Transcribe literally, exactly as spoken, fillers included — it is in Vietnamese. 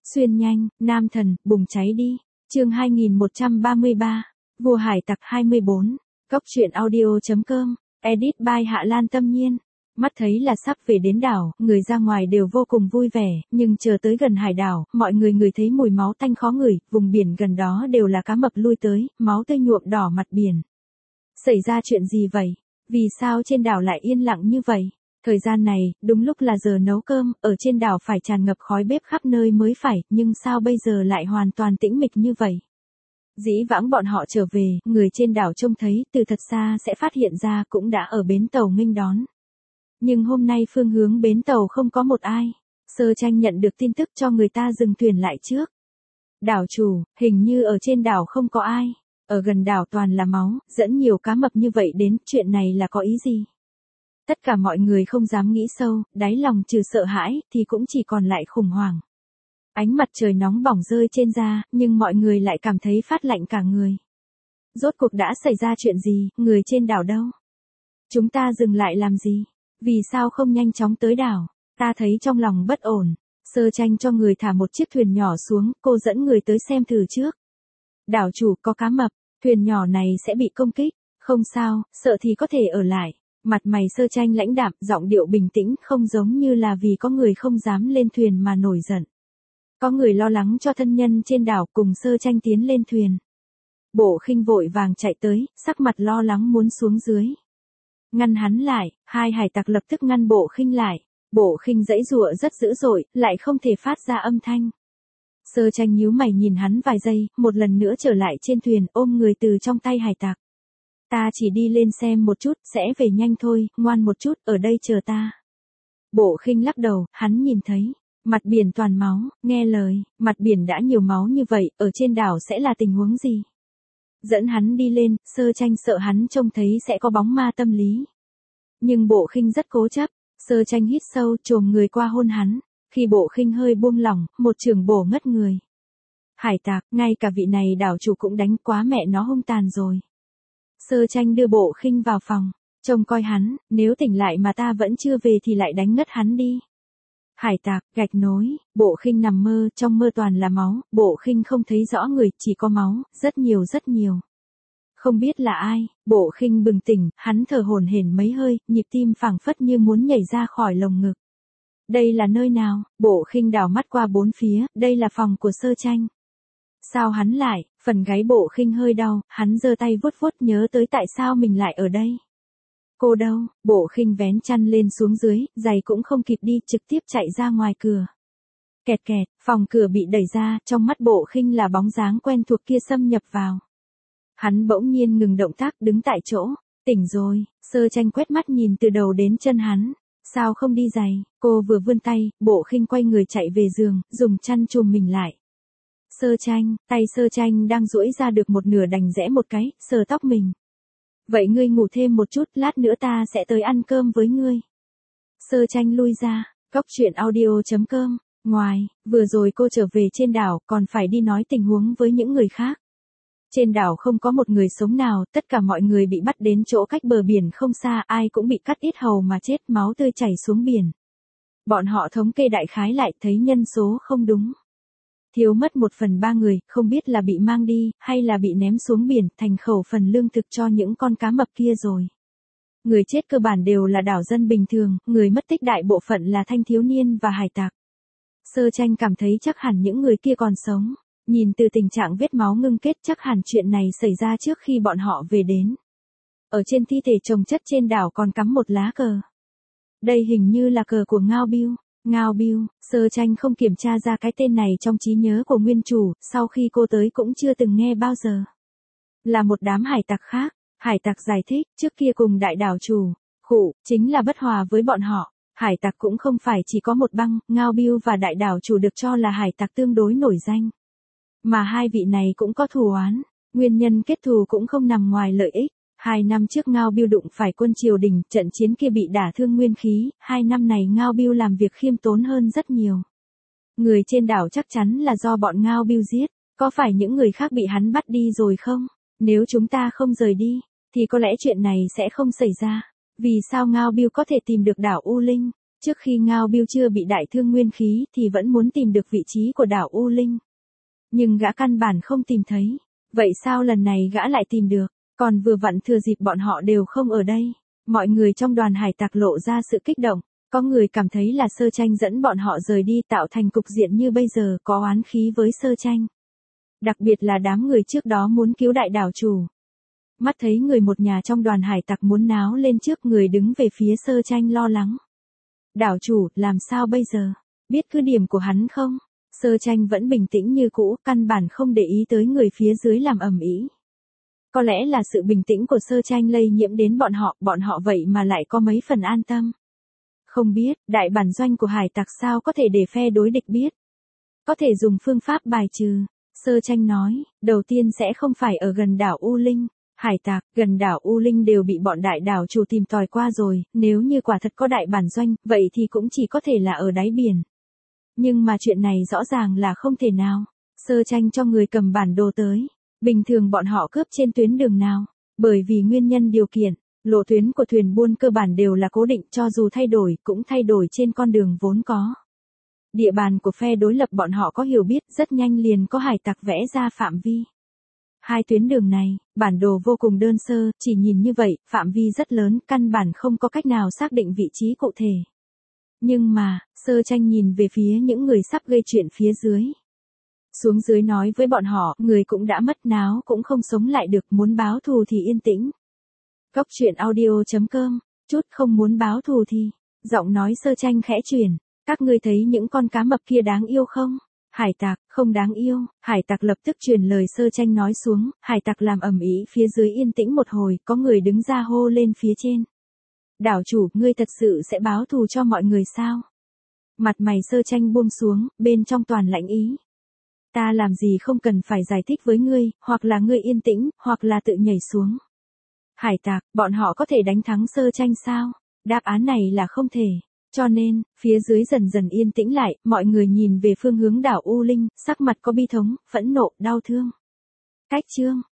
Xuyên nhanh, nam thần, bùng cháy đi. Chương hai nghìn một trăm ba mươi ba. Vua hải tặc hai mươi bốn. Cốc truyện audio chấm com. Edit by Hạ Lan Tâm Nhiên. Mắt thấy là sắp về đến đảo, người ra ngoài đều vô cùng vui vẻ, nhưng chờ tới gần hải đảo, mọi người ngửi thấy mùi máu tanh khó ngửi, vùng biển gần đó đều là cá mập lui tới, máu tươi nhuộm đỏ mặt biển. Xảy ra chuyện gì vậy? Vì sao trên đảo lại yên lặng như vậy? Thời gian này, đúng lúc là giờ nấu cơm, ở trên đảo phải tràn ngập khói bếp khắp nơi mới phải, nhưng sao bây giờ lại hoàn toàn tĩnh mịch như vậy? Dĩ vãng bọn họ trở về, người trên đảo trông thấy, từ thật xa sẽ phát hiện ra cũng đã ở bến tàu nghênh đón. Nhưng hôm nay phương hướng bến tàu không có một ai. Sơ Tranh nhận được tin tức cho người ta dừng thuyền lại trước. Đảo chủ, hình như ở trên đảo không có ai. Ở gần đảo toàn là máu, dẫn nhiều cá mập như vậy đến, chuyện này là có ý gì? Tất cả mọi người không dám nghĩ sâu, đáy lòng trừ sợ hãi, thì cũng chỉ còn lại khủng hoảng. Ánh mặt trời nóng bỏng rơi trên da, nhưng mọi người lại cảm thấy phát lạnh cả người. Rốt cuộc đã xảy ra chuyện gì, người trên đảo đâu? Chúng ta dừng lại làm gì? Vì sao không nhanh chóng tới đảo? Ta thấy trong lòng bất ổn. Sơ Tranh cho người thả một chiếc thuyền nhỏ xuống, cô dẫn người tới xem thử trước. Đảo chủ, có cá mập, thuyền nhỏ này sẽ bị công kích. Không sao, sợ thì có thể ở lại. Mặt mày Sơ Tranh lãnh đạm, giọng điệu bình tĩnh, không giống như là vì có người không dám lên thuyền mà nổi giận. Có người lo lắng cho thân nhân trên đảo, cùng Sơ Tranh tiến lên thuyền. Bộ Khinh vội vàng chạy tới, sắc mặt lo lắng muốn xuống dưới. Ngăn hắn lại, hai hải tặc lập tức ngăn Bộ Khinh lại. Bộ Khinh giãy giụa rất dữ dội, lại không thể phát ra âm thanh. Sơ Tranh nhíu mày nhìn hắn vài giây, một lần nữa trở lại trên thuyền, ôm người từ trong tay hải tặc. Ta chỉ đi lên xem một chút, sẽ về nhanh thôi, ngoan một chút, ở đây chờ ta. Bộ Khinh lắc đầu, hắn nhìn thấy mặt biển toàn máu, nghe lời, mặt biển đã nhiều máu như vậy, ở trên đảo sẽ là tình huống gì? Dẫn hắn đi lên, Sơ Tranh sợ hắn trông thấy sẽ có bóng ma tâm lý. Nhưng Bộ Khinh rất cố chấp, Sơ Tranh hít sâu, chồm người qua hôn hắn. Khi Bộ Khinh hơi buông lỏng, một chưởng bổ ngất người. Hải tặc, ngay cả vị này đảo chủ cũng đánh, quá mẹ nó hung tàn rồi. Sơ Tranh đưa Bộ Khinh vào phòng, trông coi hắn, nếu tỉnh lại mà ta vẫn chưa về thì lại đánh ngất hắn đi. Hải tặc, gạch nối, Bộ Khinh nằm mơ, trong mơ toàn là máu, Bộ Khinh không thấy rõ người, chỉ có máu, rất nhiều rất nhiều. Không biết là ai, Bộ Khinh bừng tỉnh, hắn thở hổn hển mấy hơi, nhịp tim phảng phất như muốn nhảy ra khỏi lồng ngực. Đây là nơi nào? Bộ Khinh đảo mắt qua bốn phía, đây là phòng của Sơ Tranh. Sao hắn lại? Phần gáy Bộ Khinh hơi đau, hắn giơ tay vuốt vuốt nhớ tới tại sao mình lại ở đây. Cô đâu? Bộ Khinh vén chăn lên xuống dưới, giày cũng không kịp đi, trực tiếp chạy ra ngoài cửa. Kẹt kẹt, phòng cửa bị đẩy ra, trong mắt Bộ Khinh là bóng dáng quen thuộc kia xâm nhập vào. Hắn bỗng nhiên ngừng động tác, đứng tại chỗ. Tỉnh rồi. Sơ Tranh quét mắt nhìn từ đầu đến chân hắn. Sao không đi giày? Cô vừa vươn tay, Bộ Khinh quay người chạy về giường, dùng chăn chùm mình lại. Sơ Tranh, tay Sơ Tranh đang duỗi ra được một nửa đành rẽ một cái, sờ tóc mình. Vậy ngươi ngủ thêm một chút, lát nữa ta sẽ tới ăn cơm với ngươi. Sơ Tranh lui ra, cốc truyện audio chấm com. Ngoài, vừa rồi cô trở về trên đảo, còn phải đi nói tình huống với những người khác. Trên đảo không có một người sống nào, tất cả mọi người bị bắt đến chỗ cách bờ biển không xa, ai cũng bị cắt yết hầu mà chết, máu tươi chảy xuống biển. Bọn họ thống kê đại khái lại thấy nhân số không đúng. Thiếu mất một phần ba người, không biết là bị mang đi, hay là bị ném xuống biển, thành khẩu phần lương thực cho những con cá mập kia rồi. Người chết cơ bản đều là đảo dân bình thường, người mất tích đại bộ phận là thanh thiếu niên và hải tặc. Sơ Tranh cảm thấy chắc hẳn những người kia còn sống. Nhìn từ tình trạng vết máu ngưng kết, chắc hẳn chuyện này xảy ra trước khi bọn họ về đến. Ở trên thi thể chồng chất trên đảo còn cắm một lá cờ. Đây hình như là cờ của Ngao Biêu. Ngao Biêu, Sơ Tranh không kiểm tra ra cái tên này trong trí nhớ của nguyên chủ, sau khi cô tới cũng chưa từng nghe bao giờ. Là một đám hải tặc khác. Hải tặc giải thích, trước kia cùng đại đảo chủ, khụ, chính là bất hòa với bọn họ. Hải tặc cũng không phải chỉ có một băng, Ngao Biêu và đại đảo chủ được cho là hải tặc tương đối nổi danh. Mà hai vị này cũng có thù oán, nguyên nhân kết thù cũng không nằm ngoài lợi ích. Hai năm trước Ngao Biêu đụng phải quân triều đình, trận chiến kia bị đả thương nguyên khí, hai năm này Ngao Biêu làm việc khiêm tốn hơn rất nhiều. Người trên đảo chắc chắn là do bọn Ngao Biêu giết, có phải những người khác bị hắn bắt đi rồi không? Nếu chúng ta không rời đi, thì có lẽ chuyện này sẽ không xảy ra. Vì sao Ngao Biêu có thể tìm được đảo U Linh? Trước khi Ngao Biêu chưa bị đại thương nguyên khí thì vẫn muốn tìm được vị trí của đảo U Linh. Nhưng gã căn bản không tìm thấy. Vậy sao lần này gã lại tìm được? Còn vừa vặn thừa dịp bọn họ đều không ở đây. Mọi người trong đoàn hải tặc lộ ra sự kích động. Có người cảm thấy là Sơ Tranh dẫn bọn họ rời đi tạo thành cục diện như bây giờ có oán khí với Sơ Tranh. Đặc biệt là đám người trước đó muốn cứu đại đảo chủ. Mắt thấy người một nhà trong đoàn hải tặc muốn náo lên trước người đứng về phía Sơ Tranh lo lắng. Đảo chủ, làm sao bây giờ? Biết cứ điểm của hắn không? Sơ Tranh vẫn bình tĩnh như cũ, căn bản không để ý tới người phía dưới làm ầm ĩ. Có lẽ là sự bình tĩnh của Sơ Tranh lây nhiễm đến bọn họ, bọn họ vậy mà lại có mấy phần an tâm. Không biết, đại bản doanh của hải tặc sao có thể để phe đối địch biết. Có thể dùng phương pháp bài trừ. Sơ Tranh nói, đầu tiên sẽ không phải ở gần đảo U Linh. Hải tặc, gần đảo U Linh đều bị bọn đại đảo chủ tìm tòi qua rồi, nếu như quả thật có đại bản doanh, vậy thì cũng chỉ có thể là ở đáy biển. Nhưng mà chuyện này rõ ràng là không thể nào. Sơ Tranh cho người cầm bản đồ tới. Bình thường bọn họ cướp trên tuyến đường nào? Bởi vì nguyên nhân điều kiện, lộ tuyến của thuyền buôn cơ bản đều là cố định, cho dù thay đổi cũng thay đổi trên con đường vốn có. Địa bàn của phe đối lập bọn họ có hiểu biết, rất nhanh liền có hải tặc vẽ ra phạm vi. Hai tuyến đường này, bản đồ vô cùng đơn sơ, chỉ nhìn như vậy, phạm vi rất lớn, căn bản không có cách nào xác định vị trí cụ thể. Nhưng mà, Sơ Tranh nhìn về phía những người sắp gây chuyện phía dưới. Xuống dưới nói với bọn họ, người cũng đã mất náo cũng không sống lại được, muốn báo thù thì yên tĩnh. Góc truyện audio chấm com, chút không muốn báo thù thì, giọng nói Sơ Tranh khẽ chuyển, các ngươi thấy những con cá mập kia đáng yêu không? Hải tặc, không đáng yêu. Hải tặc lập tức truyền lời Sơ Tranh nói xuống, hải tặc làm ầm ĩ phía dưới yên tĩnh một hồi, có người đứng ra hô lên phía trên. Đảo chủ, ngươi thật sự sẽ báo thù cho mọi người sao? Mặt mày Sơ Tranh buông xuống, bên trong toàn lãnh ý. Ta làm gì không cần phải giải thích với ngươi, hoặc là ngươi yên tĩnh, hoặc là tự nhảy xuống. Hải tặc, bọn họ có thể đánh thắng Sơ Tranh sao? Đáp án này là không thể. Cho nên, phía dưới dần dần yên tĩnh lại, mọi người nhìn về phương hướng đảo U Linh, sắc mặt có bi thống, phẫn nộ, đau thương. Cách chương.